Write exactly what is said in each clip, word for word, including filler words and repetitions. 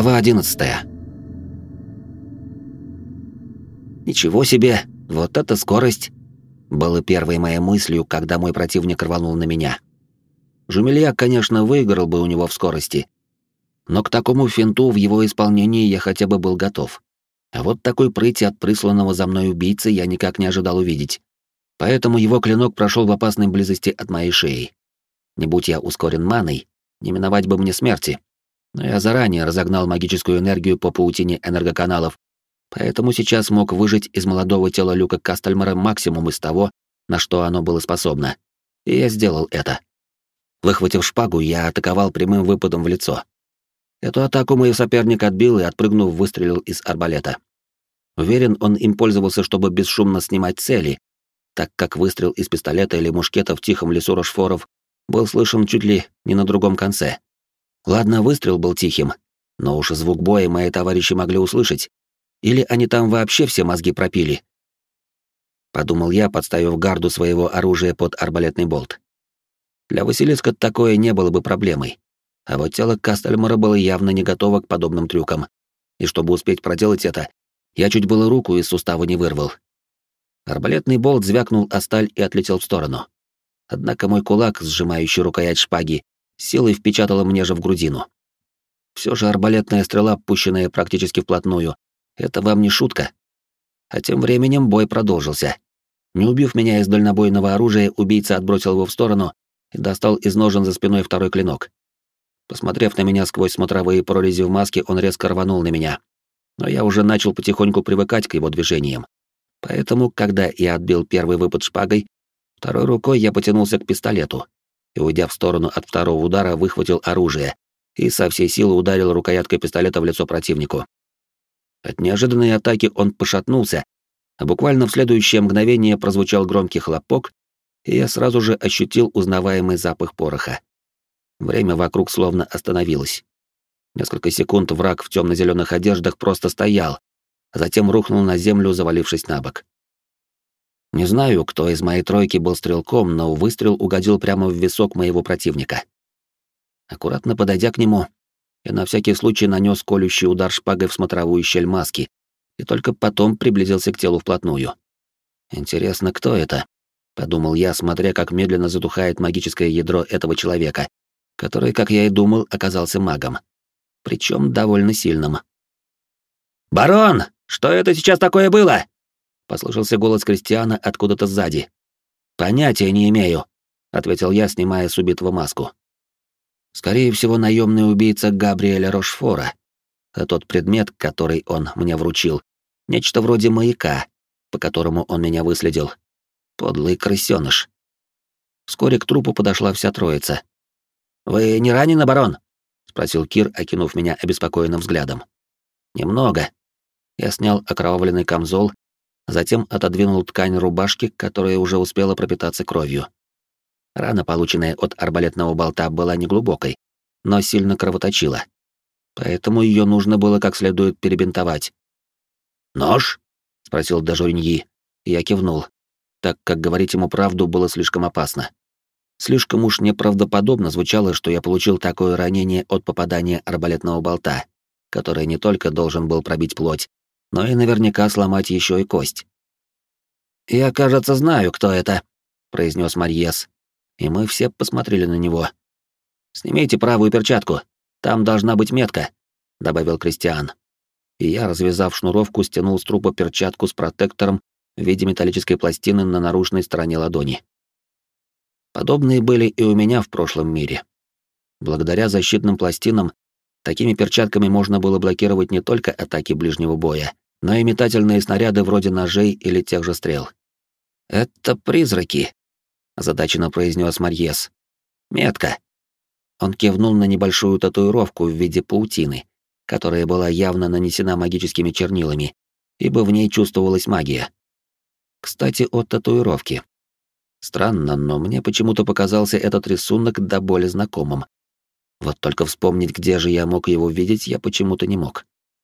Глава одиннадцатая. «Ничего себе! Вот это скорость!» было первой моей мыслью, когда мой противник рванул на меня. Жумельяк, конечно, выиграл бы у него в скорости, но к такому финту в его исполнении я хотя бы был готов. А вот такой прыти от присланного за мной убийцы я никак не ожидал увидеть. Поэтому его клинок прошел в опасной близости от моей шеи. Не будь я ускорен маной, не миновать бы мне смерти. Но я заранее разогнал магическую энергию по паутине энергоканалов, поэтому сейчас мог выжать из молодого тела Люка Кастельмара максимум из того, на что оно было способно. И я сделал это. Выхватив шпагу, я атаковал прямым выпадом в лицо. Эту атаку мой соперник отбил и, отпрыгнув, выстрелил из арбалета. Уверен, он им пользовался, чтобы бесшумно снимать цели, так как выстрел из пистолета или мушкета в тихом лесу Рошфоров был слышен чуть ли не на другом конце. Ладно, выстрел был тихим, но уж звук боя мои товарищи могли услышать. Или они там вообще все мозги пропили? Подумал я, подставив гарду своего оружия под арбалетный болт. Для Василиска такое не было бы проблемой. А вот тело Кастельмара было явно не готово к подобным трюкам. И чтобы успеть проделать это, я чуть было руку из сустава не вырвал. Арбалетный болт звякнул о сталь и отлетел в сторону. Однако мой кулак, сжимающий рукоять шпаги, силой впечатала мне же в грудину. Все же арбалетная стрела, пущенная практически вплотную, это вам не шутка. А тем временем бой продолжился. Не убив меня из дальнобойного оружия, убийца отбросил его в сторону и достал из ножен за спиной второй клинок. Посмотрев на меня сквозь смотровые прорези в маске, он резко рванул на меня. Но я уже начал потихоньку привыкать к его движениям. Поэтому, когда я отбил первый выпад шпагой, второй рукой я потянулся к пистолету и, уйдя в сторону от второго удара, выхватил оружие и со всей силы ударил рукояткой пистолета в лицо противнику. От неожиданной атаки он пошатнулся, а буквально в следующее мгновение прозвучал громкий хлопок, и я сразу же ощутил узнаваемый запах пороха. Время вокруг словно остановилось. Несколько секунд враг в темно-зеленых одеждах просто стоял, а затем рухнул на землю, завалившись на бок. Не знаю, кто из моей тройки был стрелком, но выстрел угодил прямо в висок моего противника. Аккуратно подойдя к нему, я на всякий случай нанес колющий удар шпагой в смотровую щель маски и только потом приблизился к телу вплотную. «Интересно, кто это?» — подумал я, смотря, как медленно затухает магическое ядро этого человека, который, как я и думал, оказался магом. Причем довольно сильным. «Барон, что это сейчас такое было?» — послышался голос Кристиана откуда-то сзади. «Понятия не имею», — ответил я, снимая с убитого маску. Скорее всего, наемный убийца Габриэля Рошфора, а тот предмет, который он мне вручил, нечто вроде маяка, по которому он меня выследил. Подлый крысёныш. Вскоре к трупу подошла вся троица. «Вы не ранены, барон?» — спросил Кир, окинув меня обеспокоенным взглядом. «Немного». Я снял окровавленный камзол, затем отодвинул ткань рубашки, которая уже успела пропитаться кровью. Рана, полученная от арбалетного болта, была неглубокой, но сильно кровоточила. Поэтому ее нужно было как следует перебинтовать. «Нож?» — спросил Д'Жориньи. Я кивнул, так как говорить ему правду было слишком опасно. Слишком уж неправдоподобно звучало, что я получил такое ранение от попадания арбалетного болта, который не только должен был пробить плоть, но и наверняка сломать еще и кость. «Я, кажется, знаю, кто это», — произнес Марьес. И мы все посмотрели на него. «Снимите правую перчатку, там должна быть метка», — добавил Кристиан. И я, развязав шнуровку, стянул с трупа перчатку с протектором в виде металлической пластины на наружной стороне ладони. Подобные были и у меня в прошлом мире. Благодаря защитным пластинам, такими перчатками можно было блокировать не только атаки ближнего боя, но и метательные снаряды вроде ножей или тех же стрел. «Это призраки», — озадаченно произнес Марьес. «Метка». Он кивнул на небольшую татуировку в виде паутины, которая была явно нанесена магическими чернилами, ибо в ней чувствовалась магия. Кстати, о татуировке. Странно, но мне почему-то показался этот рисунок до боли знакомым. Вот только вспомнить, где же я мог его видеть, я почему-то не мог.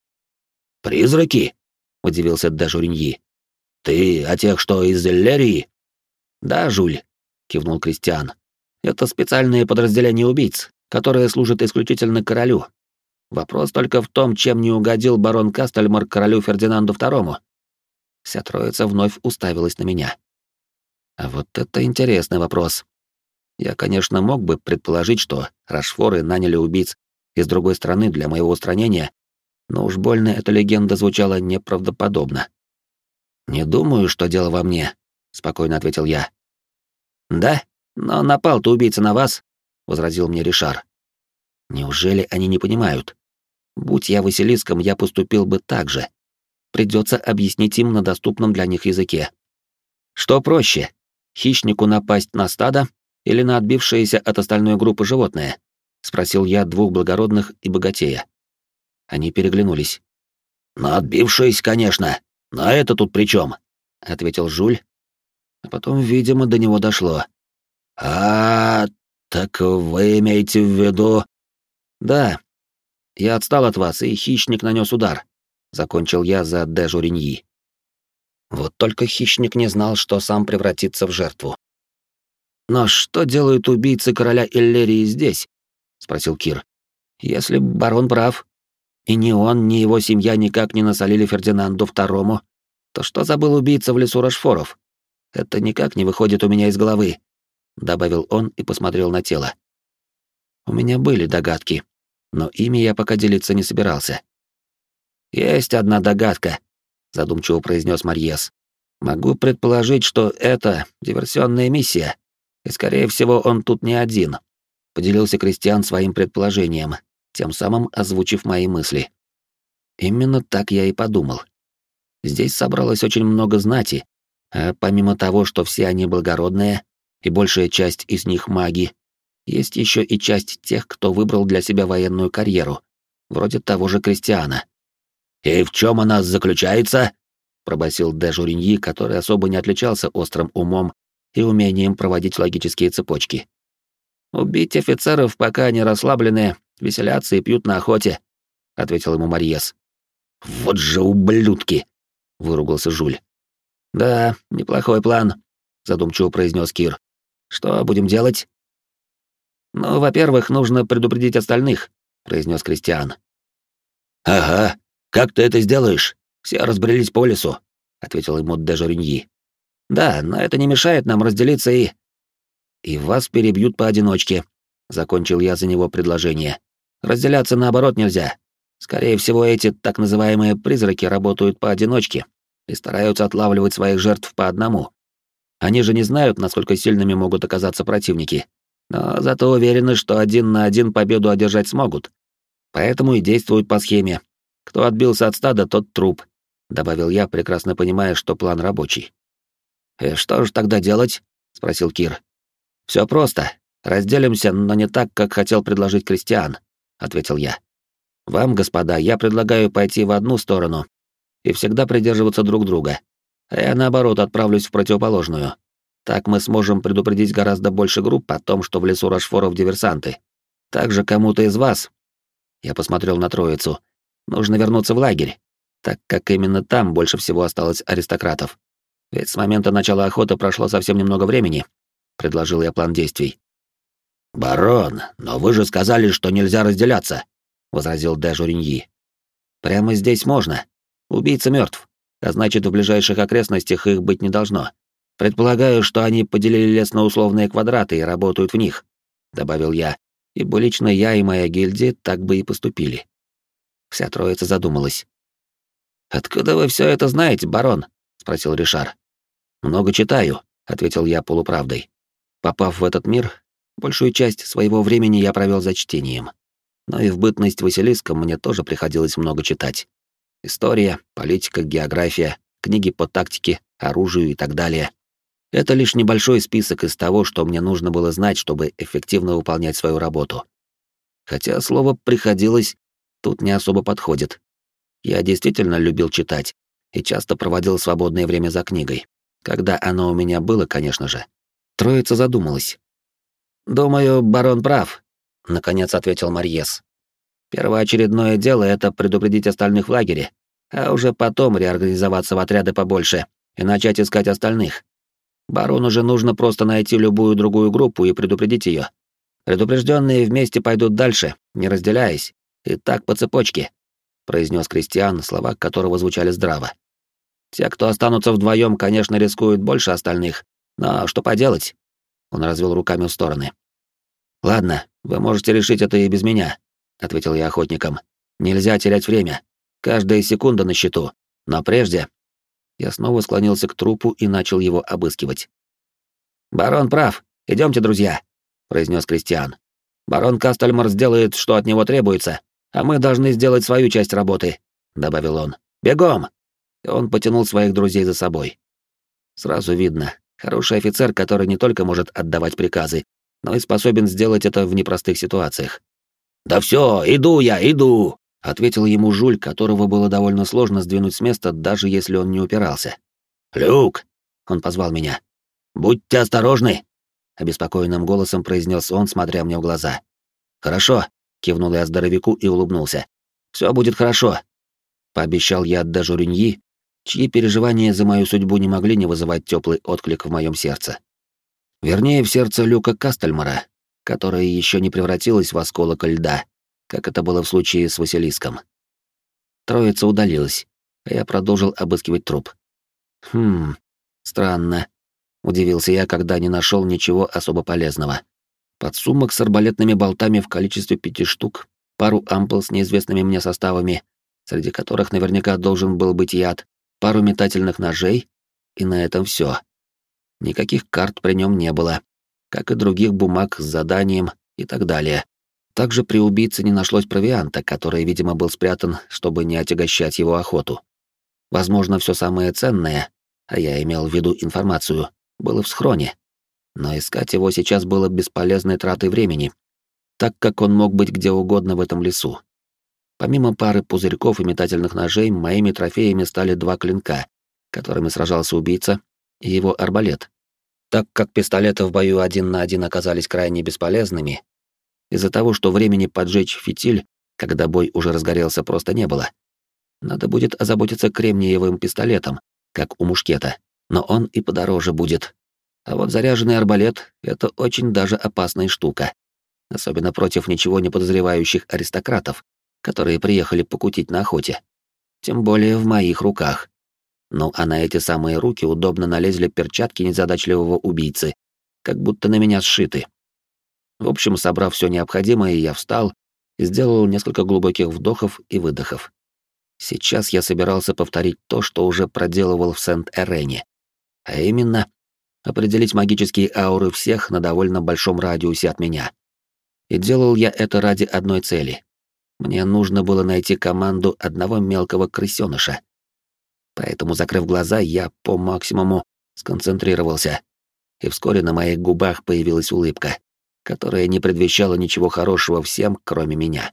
«Призраки?» — удивился Д'Жориньи. «Ты о тех, что из Эллерии?» «Да, Жуль», — кивнул Кристиан. «Это специальное подразделение убийц, которое служит исключительно королю. Вопрос только в том, чем не угодил барон Кастельмар королю Фердинанду второму. Вся троица вновь уставилась на меня. А вот это интересный вопрос. Я, конечно, мог бы предположить, что Рашфоры наняли убийц из другой страны для моего устранения, но уж больно эта легенда звучала неправдоподобно. «Не думаю, что дело во мне», — спокойно ответил я. «Да, но напал-то убийца на вас», — возразил мне Ришар. «Неужели они не понимают? Будь я Василиском, я поступил бы так же. Придется объяснить им на доступном для них языке. Что проще, хищнику напасть на стадо или на отбившееся от остальной группы животное?» — спросил я двух благородных и богатея. Они переглянулись. «На отбившееся, конечно. Но это тут при чем? Ответил Жуль. А потом, видимо, до него дошло. «А, так вы имеете в виду...» «Да. Я отстал от вас, и хищник нанес удар», — закончил я за де Журиньи. Вот только хищник не знал, что сам превратится в жертву. «Но что делают убийцы короля Иллерии здесь?» — спросил Кир. «Если барон прав, и ни он, ни его семья никак не насолили Фердинанду второму, то что забыл убийца в лесу Рашфоров? Это никак не выходит у меня из головы», — добавил он и посмотрел на тело. У меня были догадки, но ими я пока делиться не собирался. «Есть одна догадка», — задумчиво произнес Марьес. «Могу предположить, что это диверсионная миссия, и, скорее всего, он тут не один», — поделился Кристиан своим предположением, тем самым озвучив мои мысли. Именно так я и подумал. Здесь собралось очень много знати, а помимо того, что все они благородные, и большая часть из них маги, есть еще и часть тех, кто выбрал для себя военную карьеру, вроде того же Кристиана. «И в чем она заключается?» — пробасил де Журиньи, который особо не отличался острым умом и умением проводить логические цепочки. «Убить офицеров, пока они расслаблены, веселятся и пьют на охоте», — ответил ему Марьес. «Вот же ублюдки!» — выругался Жуль. «Да, неплохой план», — задумчиво произнес Кир. «Что будем делать?» «Ну, во-первых, нужно предупредить остальных», — произнес Кристиан. «Ага, как ты это сделаешь? Все разбрелись по лесу», — ответил ему де Журиньи. «Да, но это не мешает нам разделиться и...» «И вас перебьют поодиночке», — закончил я за него предложение. «Разделяться наоборот нельзя. Скорее всего, эти так называемые призраки работают поодиночке и стараются отлавливать своих жертв по одному. Они же не знают, насколько сильными могут оказаться противники, но зато уверены, что один на один победу одержать смогут. Поэтому и действуют по схеме. Кто отбился от стада, тот труп», — добавил я, прекрасно понимая, что план рабочий. «И что же тогда делать?» — спросил Кир. «Все просто. Разделимся, но не так, как хотел предложить Кристиан», — ответил я. «Вам, господа, я предлагаю пойти в одну сторону и всегда придерживаться друг друга, а я, наоборот, отправлюсь в противоположную. Так мы сможем предупредить гораздо больше групп о том, что в лесу Рашфоров диверсанты. Также кому-то из вас...» Я посмотрел на троицу. «Нужно вернуться в лагерь, так как именно там больше всего осталось аристократов. Ведь с момента начала охоты прошло совсем немного времени», — предложил я план действий. «Барон, но вы же сказали, что нельзя разделяться», — возразил де Журиньи. «Прямо здесь можно. Убийца мертв, а значит, в ближайших окрестностях их быть не должно. Предполагаю, что они поделили лес на условные квадраты и работают в них», — добавил я, ибо лично я и моя гильдия так бы и поступили. Вся троица задумалась. «Откуда вы все это знаете, барон?» — спросил Ришар. «Много читаю», — ответил я полуправдой. Попав в этот мир, большую часть своего времени я провел за чтением. Но и в бытность Василиском мне тоже приходилось много читать. История, политика, география, книги по тактике, оружию и так далее. Это лишь небольшой список из того, что мне нужно было знать, чтобы эффективно выполнять свою работу. Хотя слово «приходилось» тут не особо подходит. Я действительно любил читать и часто проводил свободное время за книгой. Когда оно у меня было, конечно же. Троица задумалась. «Думаю, барон прав», — наконец ответил Марьес. «Первоочередное дело — это предупредить остальных в лагере, а уже потом реорганизоваться в отряды побольше и начать искать остальных. Барону же нужно просто найти любую другую группу и предупредить ее. Предупрежденные вместе пойдут дальше, не разделяясь, И так по цепочке», — произнес Кристиан, слова которого звучали здраво. «Те, кто останутся вдвоем, конечно, рискуют больше остальных, но что поделать?» Он развел руками в стороны. «Ладно, вы можете решить это и без меня», — ответил я охотникам. «Нельзя терять время. Каждая секунда на счету. Но прежде...» Я снова склонился к трупу и начал его обыскивать. «Барон прав. Идемте, друзья», — произнес Кристиан. «Барон Кастельмар сделает, что от него требуется, а мы должны сделать свою часть работы», — добавил он. «Бегом!» И он потянул своих друзей за собой. Сразу видно, хороший офицер, который не только может отдавать приказы, но и способен сделать это в непростых ситуациях. «Да все, иду я, иду!» — ответил ему Жуль, которого было довольно сложно сдвинуть с места, даже если он не упирался. «Люк!» — он позвал меня. «Будьте осторожны!» — обеспокоенным голосом произнес он, смотря мне в глаза. «Хорошо!» — кивнул я здоровяку и улыбнулся. «Все будет хорошо!» — пообещал я Дежуриньи, чьи переживания за мою судьбу не могли не вызывать теплый отклик в моем сердце. Вернее, в сердце Люка Кастельмара, которое еще не превратилось в осколок льда, как это было в случае с Василиском. Троица удалилась, а я продолжил обыскивать труп. «Хм, странно», — удивился я, когда не нашел ничего особо полезного. Подсумок с арбалетными болтами в количестве пяти штук, пару ампул с неизвестными мне составами, среди которых наверняка должен был быть яд, пару метательных ножей, и на этом все. Никаких карт при нем не было, как и других бумаг с заданием и так далее. Также при убийце не нашлось провианта, который, видимо, был спрятан, чтобы не отягощать его охоту. Возможно, все самое ценное, а я имел в виду информацию, было в схроне. Но искать его сейчас было бесполезной тратой времени, так как он мог быть где угодно в этом лесу. Помимо пары пузырьков и метательных ножей, моими трофеями стали два клинка, которыми сражался убийца, и его арбалет. Так как пистолеты в бою один на один оказались крайне бесполезными, из-за того, что времени поджечь фитиль, когда бой уже разгорелся, просто не было. Надо будет озаботиться кремниевым пистолетом, как у мушкета, но он и подороже будет. А вот заряженный арбалет — это очень даже опасная штука, особенно против ничего не подозревающих аристократов, которые приехали покутить на охоте. Тем более в моих руках. Ну а на эти самые руки удобно налезли перчатки незадачливого убийцы, как будто на меня сшиты. В общем, собрав все необходимое, я встал и сделал несколько глубоких вдохов и выдохов. Сейчас я собирался повторить то, что уже проделывал в Сент-Эрене, а именно определить магические ауры всех на довольно большом радиусе от меня. И делал я это ради одной цели. Мне нужно было найти команду одного мелкого крысёныша. Поэтому, закрыв глаза, я по максимуму сконцентрировался, и вскоре на моих губах появилась улыбка, которая не предвещала ничего хорошего всем, кроме меня.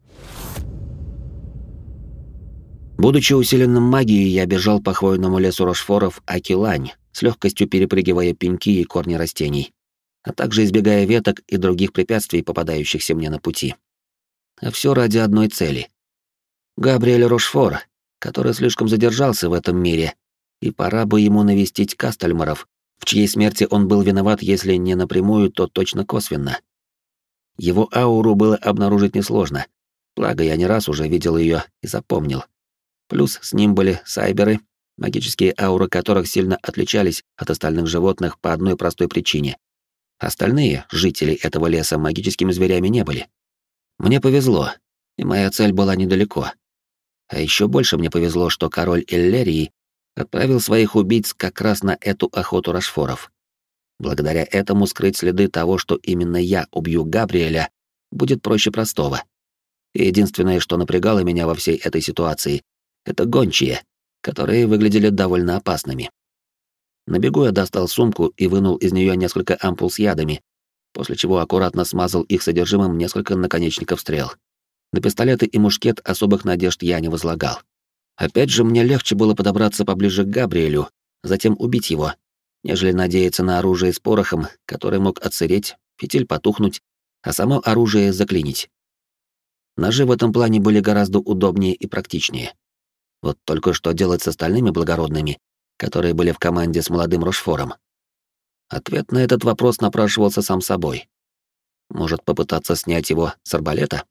Будучи усиленным магией, я бежал по хвойному лесу Рошфоров Акилань, с легкостью перепрыгивая пеньки и корни растений, а также избегая веток и других препятствий, попадающихся мне на пути. А все ради одной цели. Габриэль Рошфор, который слишком задержался в этом мире, и пора бы ему навестить Кастельмаров, в чьей смерти он был виноват, если не напрямую, то точно косвенно. Его ауру было обнаружить несложно, благо я не раз уже видел ее и запомнил. Плюс с ним были сайберы, магические ауры которых сильно отличались от остальных животных по одной простой причине. Остальные, жители этого леса, магическими зверями не были. Мне повезло, и моя цель была недалеко. А еще больше мне повезло, что король Эллерии отправил своих убийц как раз на эту охоту Рошфоров. Благодаря этому скрыть следы того, что именно я убью Габриэля, будет проще простого. И единственное, что напрягало меня во всей этой ситуации, это гончие, которые выглядели довольно опасными. На бегу я достал сумку и вынул из нее несколько ампул с ядами, после чего аккуратно смазал их содержимым несколько наконечников стрел. На пистолеты и мушкет особых надежд я не возлагал. Опять же, мне легче было подобраться поближе к Габриэлю, затем убить его, нежели надеяться на оружие с порохом, который мог отсыреть, фитиль потухнуть, а само оружие заклинить. Ножи в этом плане были гораздо удобнее и практичнее. Вот только что делать с остальными благородными, которые были в команде с молодым Рошфором? Ответ на этот вопрос напрашивался сам собой. Может, попытаться снять его с арбалета?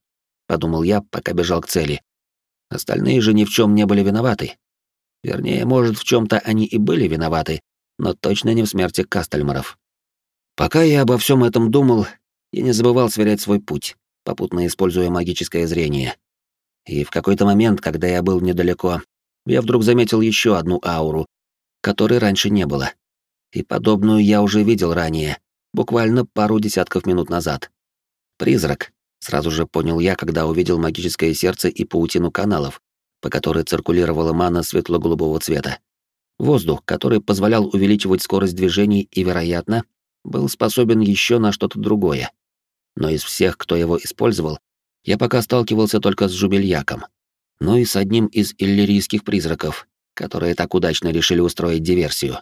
— подумал я, пока бежал к цели. Остальные же ни в чем не были виноваты. Вернее, может, в чем-то они и были виноваты, но точно не в смерти Кастельмаров. Пока я обо всем этом думал, я не забывал сверять свой путь, попутно используя магическое зрение. И в какой-то момент, когда я был недалеко, я вдруг заметил еще одну ауру, которой раньше не было. И подобную я уже видел ранее, буквально пару десятков минут назад. Призрак, сразу же понял я, когда увидел магическое сердце и паутину каналов, по которой циркулировала мана светло-голубого цвета. Воздух, который позволял увеличивать скорость движений и, вероятно, был способен еще на что-то другое. Но из всех, кто его использовал, я пока сталкивался только с Жубельяком. Ну и с одним из иллирийских призраков, которые так удачно решили устроить диверсию.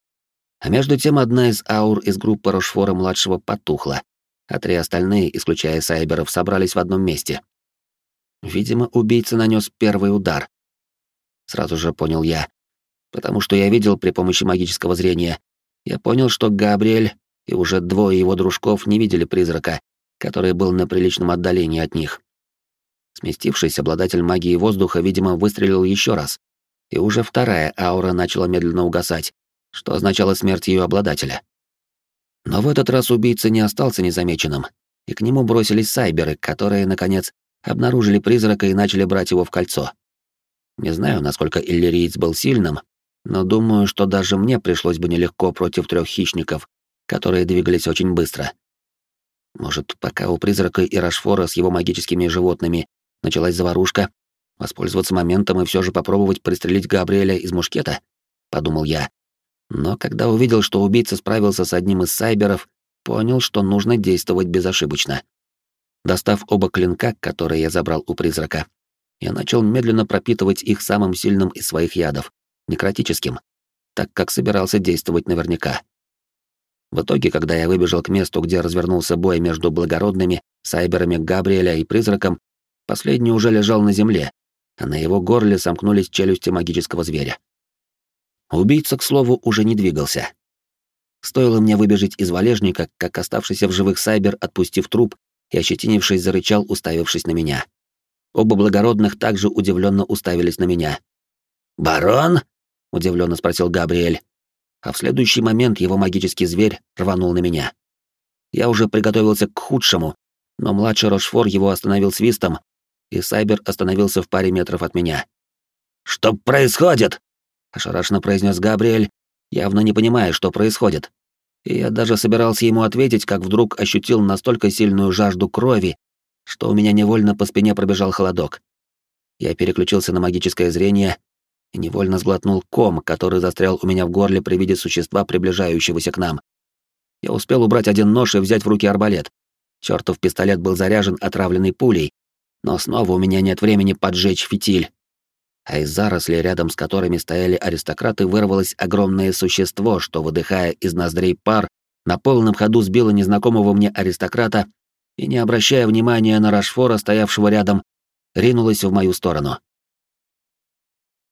А между тем одна из аур из группы Рошфора-младшего потухла, а три остальные, исключая сайберов, собрались в одном месте. Видимо, убийца нанес первый удар. Сразу же понял я, потому что я видел при помощи магического зрения, я понял, что Габриэль и уже двое его дружков не видели призрака, который был на приличном отдалении от них. Сместившись, обладатель магии воздуха, видимо, выстрелил еще раз, и уже вторая аура начала медленно угасать, что означало смерть ее обладателя. Но в этот раз убийца не остался незамеченным, и к нему бросились сайберы, которые, наконец, обнаружили призрака и начали брать его в кольцо. Не знаю, насколько иллириец был сильным, но думаю, что даже мне пришлось бы нелегко против трех хищников, которые двигались очень быстро. Может, пока у призрака и Рошфора с его магическими животными началась заварушка, воспользоваться моментом и все же попробовать пристрелить Габриэля из мушкета? Подумал я. Но когда увидел, что убийца справился с одним из сайберов, понял, что нужно действовать безошибочно. Достав оба клинка, которые я забрал у призрака, я начал медленно пропитывать их самым сильным из своих ядов — некротическим, так как собирался действовать наверняка. В итоге, когда я выбежал к месту, где развернулся бой между благородными, сайберами Габриэля и призраком, последний уже лежал на земле, а на его горле сомкнулись челюсти магического зверя. Убийца, к слову, уже не двигался. Стоило мне выбежать из валежника, как оставшийся в живых сайбер, отпустив труп и, ощетинившись, зарычал, уставившись на меня. Оба благородных также удивленно уставились на меня. «Барон?» — удивленно спросил Габриэль. А в следующий момент его магический зверь рванул на меня. Я уже приготовился к худшему, но младший Рошфор его остановил свистом, и сайбер остановился в паре метров от меня. «Что происходит?» — ошарашенно произнес Габриэль, явно не понимая, что происходит. И я даже собирался ему ответить, как вдруг ощутил настолько сильную жажду крови, что у меня невольно по спине пробежал холодок. Я переключился на магическое зрение и невольно сглотнул ком, который застрял у меня в горле при виде существа, приближающегося к нам. Я успел убрать один нож и взять в руки арбалет. Чёртов пистолет был заряжен отравленной пулей, но снова у меня нет времени поджечь фитиль. А из зарослей, рядом с которыми стояли аристократы, вырвалось огромное существо, что, выдыхая из ноздрей пар, на полном ходу сбило незнакомого мне аристократа и, не обращая внимания на Рошфора, стоявшего рядом, ринулось в мою сторону.